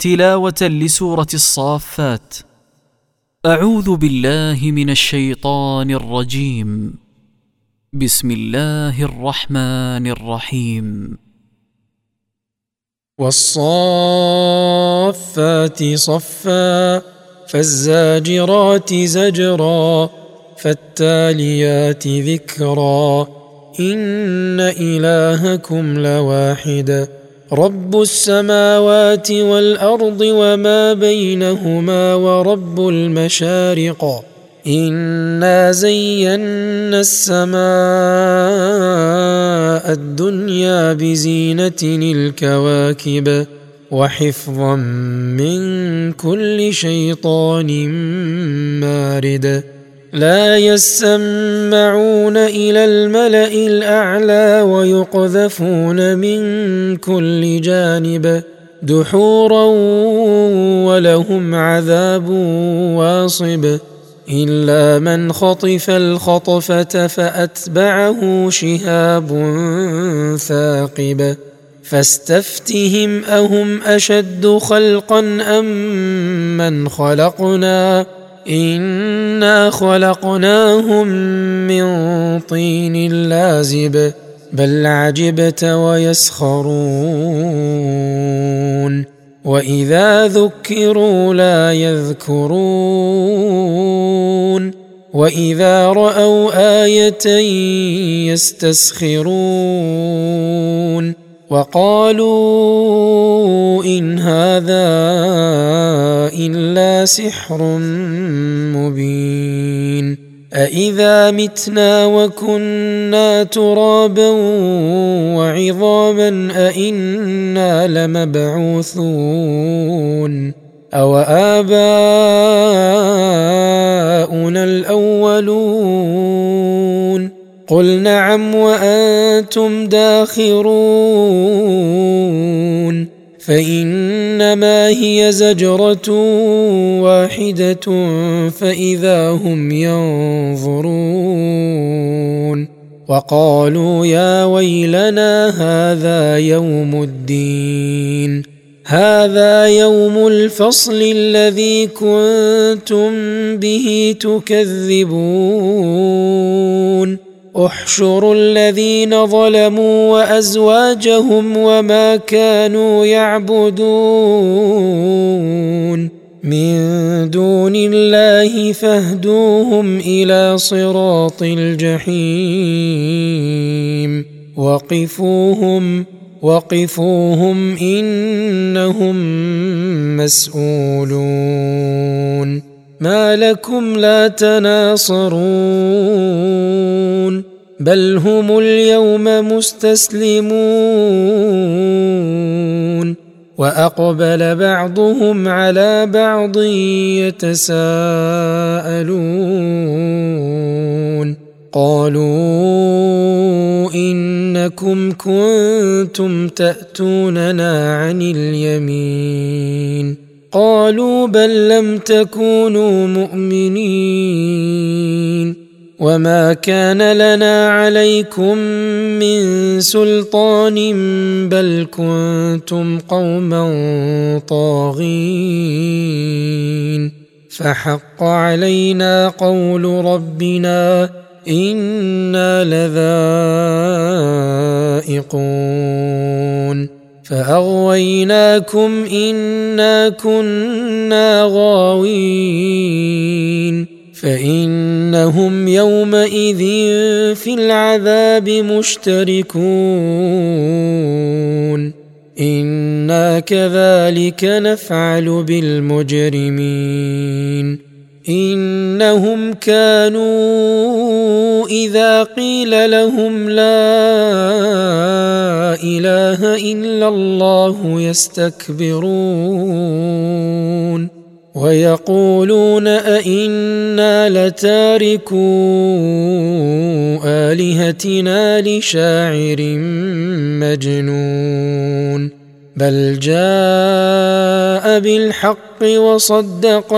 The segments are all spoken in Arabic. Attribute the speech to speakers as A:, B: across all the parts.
A: تلاوة لسورة الصافات. أعوذ بالله من الشيطان الرجيم. بسم الله الرحمن الرحيم.
B: والصافات صفا فالزاجرات زجرا فالتاليات ذكرا إن إلهكم لواحد رب السماوات والأرض وما بينهما ورب المشارق إنا زينا السماء الدنيا بزينة الكواكب وحفظا من كل شيطان مارد لا يسمعون إلى الملأ الأعلى ويقذفون من كل جانب دحورا ولهم عذاب واصب إلا من خطف الخطفة فأتبعه شهاب ثاقب فاستفتهم أهم أشد خلقا أم من خلقنا إنا خلقناهم من طين لازب بل عجبت ويسخرون وإذا ذكروا لا يذكرون وإذا رأوا آية يستسخرون وقالوا إن هذا إلا سحر مبين أإذا متنا وكنا ترابا وعظاما أإنا لمبعوثون أو آباؤنا الأولون قل نعم وأنتم داخرون فإنما هي زجرة واحدة فإذا هم ينظرون وقالوا يا ويلنا هذا يوم الدين هذا يوم الفصل الذي كنتم به تكذبون احشروا الذين ظلموا وأزواجهم وما كانوا يعبدون من دون الله فاهدوهم إلى صراط الجحيم وقفوهم إنهم مسؤولون ما لكم لا تناصرون بل هم اليوم مستسلمون وأقبل بعضهم على بعض يتساءلون قالوا إنكم كنتم تأتوننا عن اليمين قالوا بل لم تكونوا مؤمنين وما كان لنا عليكم من سلطان بل كنتم قوما طاغين فحق علينا قول ربنا إنا لذائقون فأغويناكم إنا كنا غاوين فإنهم يومئذ في العذاب مشتركون إنا كذلك نفعل بالمجرمين إنهم كانوا إذا قيل لهم لا إله إلا الله يستكبرون ويقولون أئنا لتاركو آلهتنا لشاعر مجنون بل جاء بالحق وصدق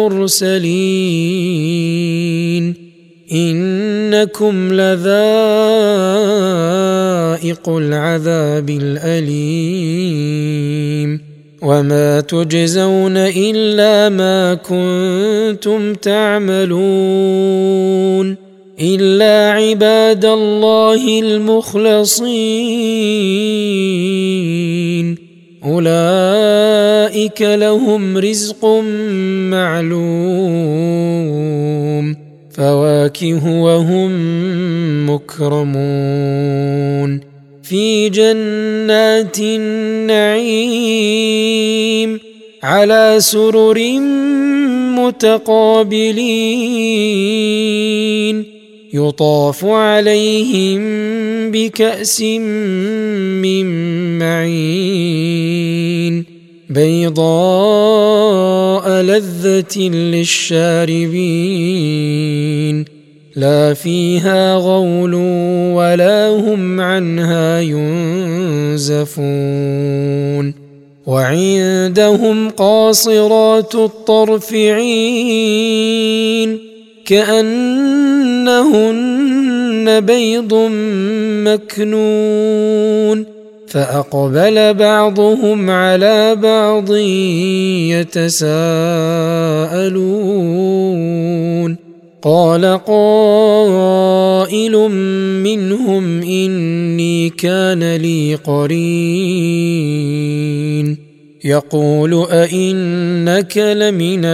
B: المرسلين إنكم لذائق العذاب الأليم وما تجزون إلا ما كنتم تعملون إلا عباد الله المخلصين أولئك لهم رزق معلوم فواكه وهم مكرمون في جنات النعيم على سرر متقابلين يطاف عليهم بكأس من معين بيضاء لذة للشاربين لا فيها غول ولا هم عنها ينزفون وعندهم قاصرات الطرف عين كأنهن بيض مكنون فأقبل بعضهم على بعض يتساءلون قال قائل منهم إني كان لي قرين يقول أئنك لمن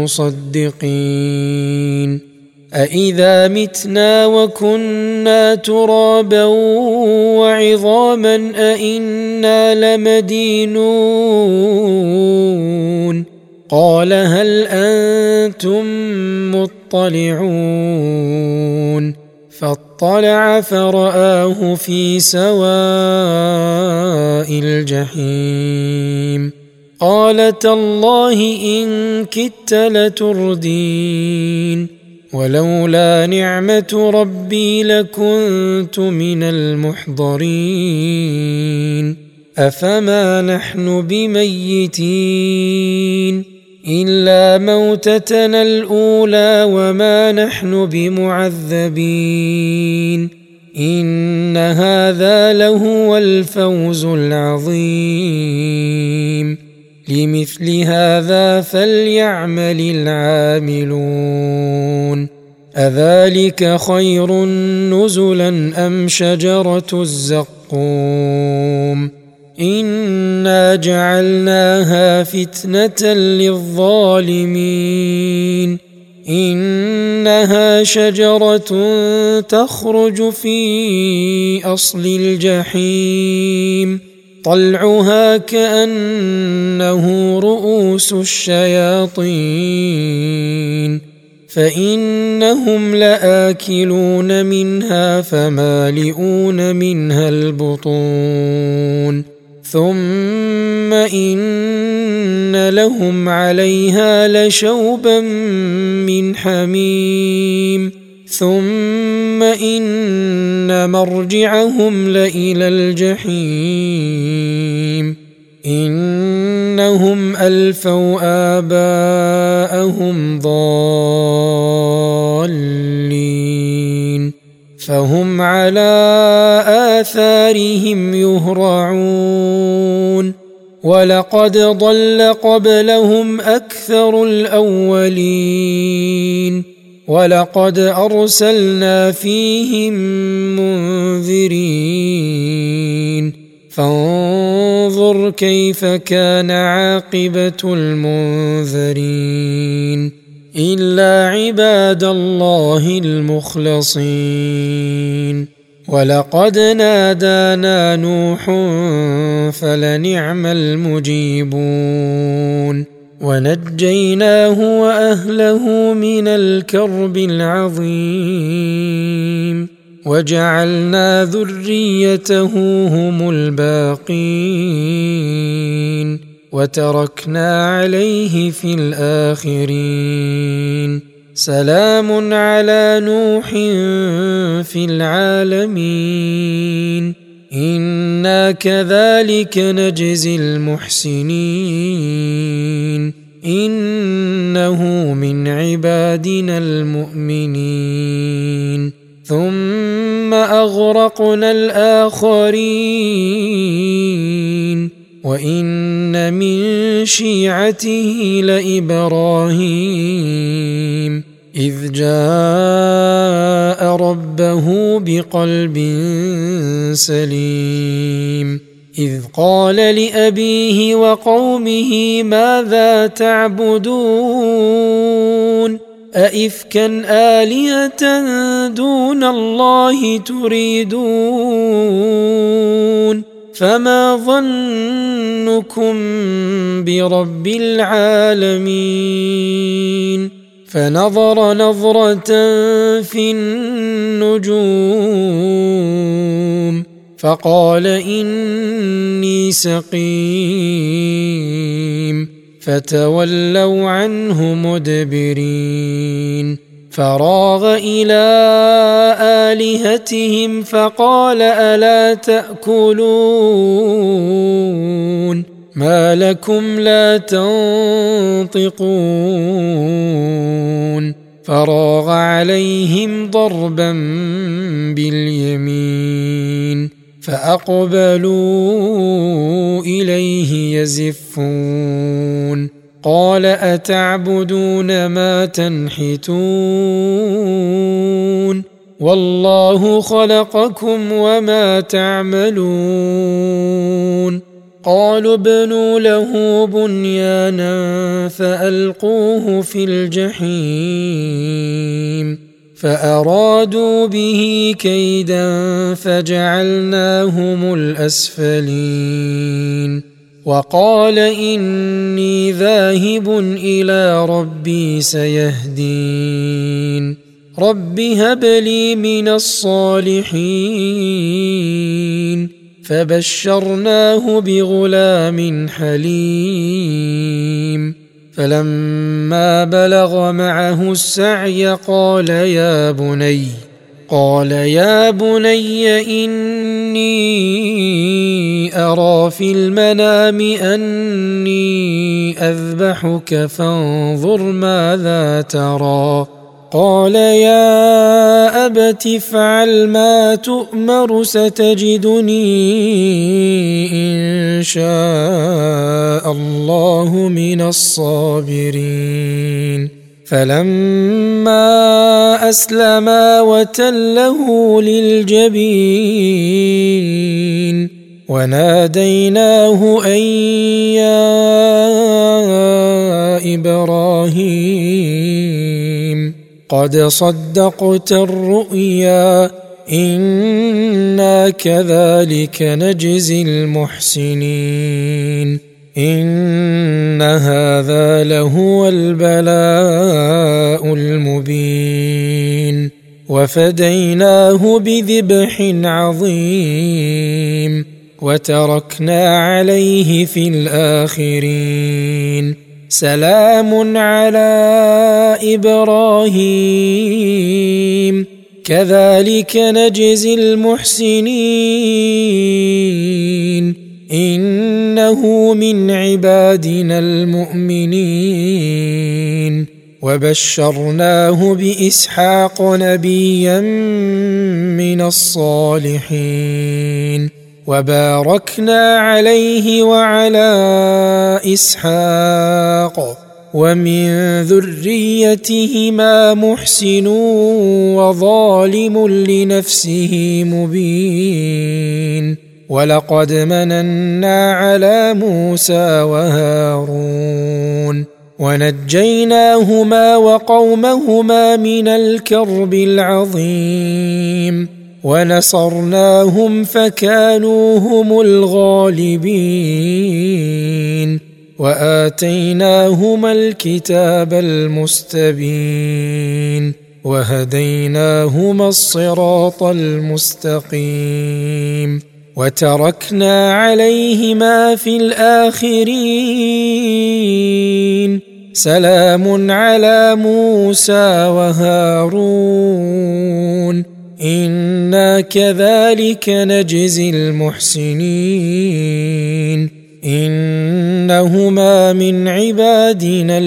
B: المصدقين أإذا متنا وكنا ترابا وعظاما أئنا لمدينون قال هل أنتم مطلعون فاطلع فرآه في سواء الجحيم قال تالله إن كدت لتردين ولولا نعمة ربي لكنت من المحضرين أفما نحن بميتين إلا موتتنا الأولى وما نحن بمعذبين إن هذا لهو الفوز العظيم لمثل هذا فليعمل العاملون أذلك خير نزلا أم شجرة الزقوم إنا جعلناها فتنة للظالمين إنها شجرة تخرج في أصل الجحيم طلعها كأنه رؤوس الشياطين فإنهم لآكلون منها فمالئون منها البطون ثم إن لهم عليها لشوبا من حميم ثم إن مرجعهم لإلى الجحيم إنهم ألفوا آباءهم ضالين فهم على آثارهم يهرعون ولقد ضل قبلهم أكثر الأولين ولقد أرسلنا فيهم منذرين فانظر كيف كان عاقبة المنذرين إلا عباد الله المخلصين ولقد نادانا نوح فلنعم المجيبون ونجيناه وأهله من الكرب العظيم وجعلنا ذريته هم الباقين وتركنا عليه في الآخرين سلام على نوح في العالمين إنا كذلك نجزي المحسنين إنه من عبادنا المؤمنين ثم أغرقنا الآخرين وإن من شيعته لإبراهيم إذ جاء ربه بقلب سليم إذ قال لأبيه وقومه ماذا تعبدون أئفكا آلهة دون الله تريدون فما ظنكم برب العالمين فنظر نظرة في النجوم فقال إني سقيم فتولوا عنه مدبرين فراغ إلى آلهتهم فقال ألا تأكلون ما لكم لا تنطقون فراغ عليهم ضربا باليمين فأقبلوا إليه يزفون قال أتعبدون ما تنحتون والله خلقكم وما تعملون قالوا ابنوا له بنيانا فألقوه في الجحيم فأرادوا به كيدا فجعلناهم الأسفلين وقال إني ذاهب إلى ربي سيهدين رب هب لي من الصالحين فبشرناه بغلام حليم فلما بلغ معه السعي قال يا بني إني أرى في المنام أني أذبحك فانظر ماذا ترى قال يا أبت افعل ما تؤمر ستجدني إن شاء الله من الصابرين فلما أسلما وتله للجبين وناديناه أن يا إبراهيم قد صدقت الرؤيا إنا كذلك نجزي المحسنين إن هذا لهو البلاء المبين وفديناه بذبح عظيم وتركنا عليه في الآخرين سلام على إبراهيم كذلك نجزي المحسنين إنه من عبادنا المؤمنين وبشرناه بإسحاق نبيا من الصالحين وباركنا عليه وعلى إسحاق ومن ذريتهما محسن وظالم لنفسه مبين ولقد مننا على موسى وهارون ونجيناهما وقومهما من الكرب العظيم ونصرناهم فكانوا هم الغالبين وآتيناهما الكتاب المستبين وهديناهما الصراط المستقيم وتركنا عليهما في الآخرين سلام على موسى وهارون إنا كذلك نجزي المحسنين إنهما من عبادنا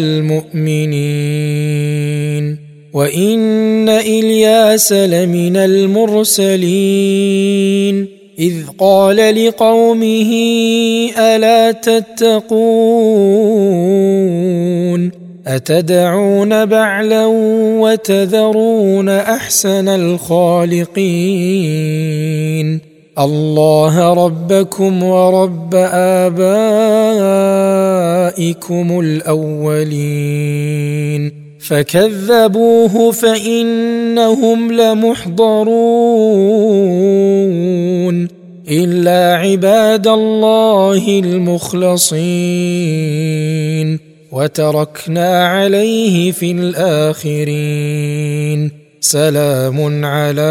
B: المؤمنين وإن إلياس لمن المرسلين إذ قال لقومه ألا تتقون أتدعون بعلا وتذرون أحسن الخالقين الله ربكم ورب آبائكم الأولين فكذبوه فإنهم لمحضرون إلا عباد الله المخلصين وتركنا عليه في الآخرين سلام على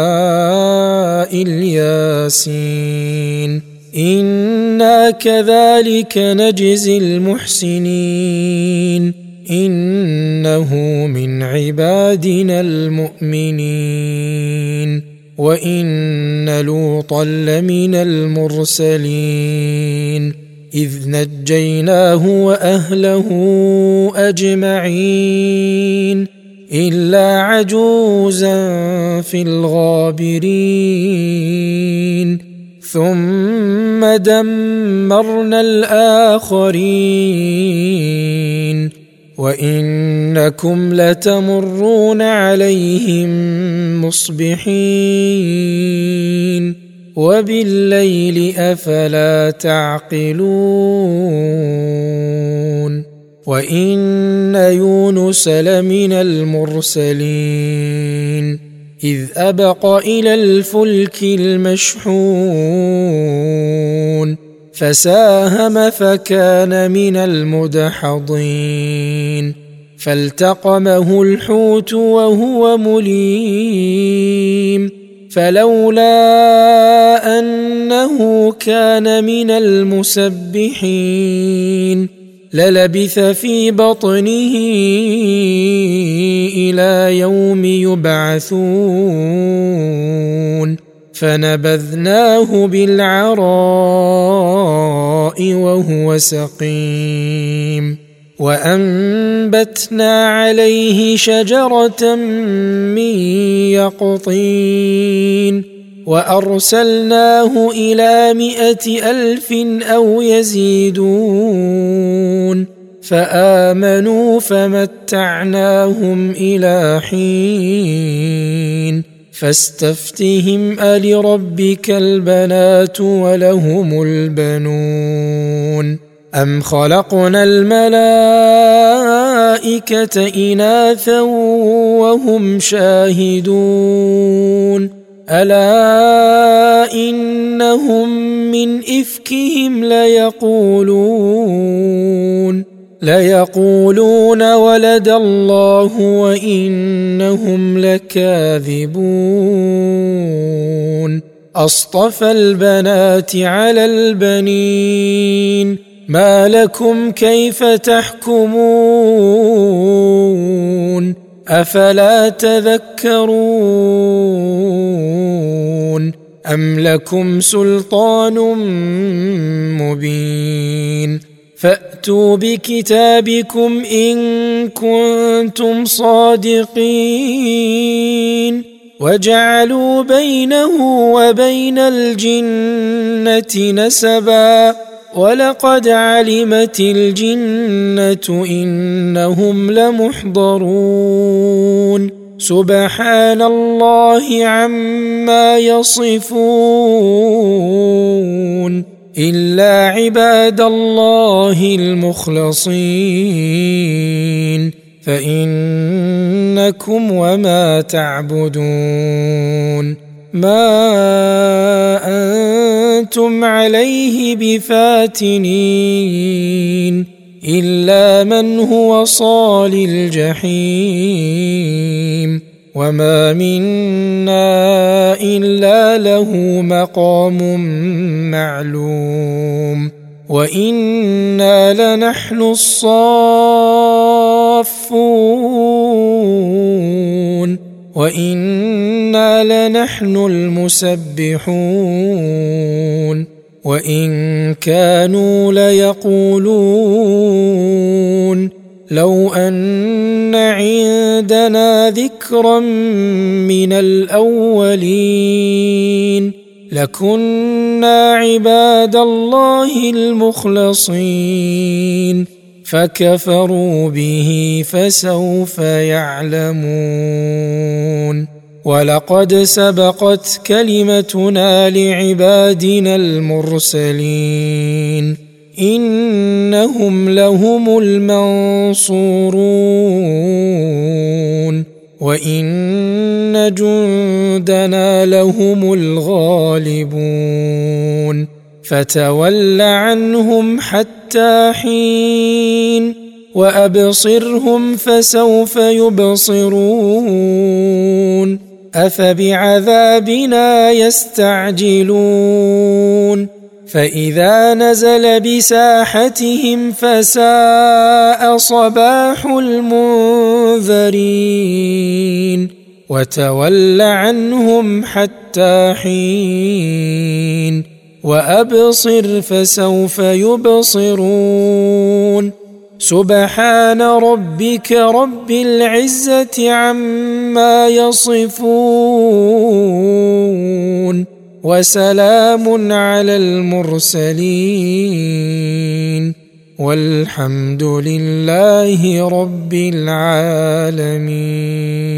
B: الياسين إنا كذلك نجزي المحسنين إنه من عبادنا المؤمنين وإن لوطا لمن المرسلين إذ نجيناه وأهله أجمعين إلا عجوزا في الغابرين ثم دمرنا الآخرين وإنكم لتمرون عليهم مصبحين وبالليل أفلا تعقلون وإن يونس لمن المرسلين إذ أبق إلى الفلك المشحون فساهم فكان من المدحضين فالتقمه الحوت وهو مليم فلولا أنه كان من المسبحين للبث في بطنه إلى يوم يبعثون فنبذناه بالعراء وهو سقيم وأنبتنا عليه شجرة من يقطين وأرسلناه إلى 100,000 أو يزيدون فآمنوا فمتعناهم إلى حين فاستفتهم ألربك البنات ولهم البنون أم خلقنا الملائكة إناثا وهم شاهدون ألا إنهم من إفكهم ليقولون ولد الله وإنهم لكاذبون أصطفى البنات على البنين ما لكم كيف تحكمون أفلا تذكرون أم لكم سلطان مبين فأتوا بكتابكم إن كنتم صادقين وجعلوا بينه وبين الجنة نسبا ولقد علمت الجنة إنهم لمحضرون سبحان الله عما يصفون إلا عباد الله المخلصين فإنكم وما تعبدون ما أنتم عليه بفاتنين إلا من هو صال الجحيم وما منا إلا له مقام معلوم وإنا لنحن الصافون وإنا لنحن المسبحون وإن كانوا ليقولون لو أن عندنا ذكرا من الأولين لكنا عباد الله المخلصين فكفروا به فسوف يعلمون ولقد سبقت كلمتنا لعبادنا المرسلين إنهم لهم المنصورون وإن جندنا لهم الغالبون فتول عنهم حتى حين وأبصرهم فسوف يبصرون أفبعذابنا يستعجلون فإذا نزل بساحتهم فساء صباح المنذرين وتول عنهم حتى حين وأبصر فسوف يبصرون سبحان ربك رب العزة عما يصفون وسلام على المرسلين والحمد لله رب العالمين.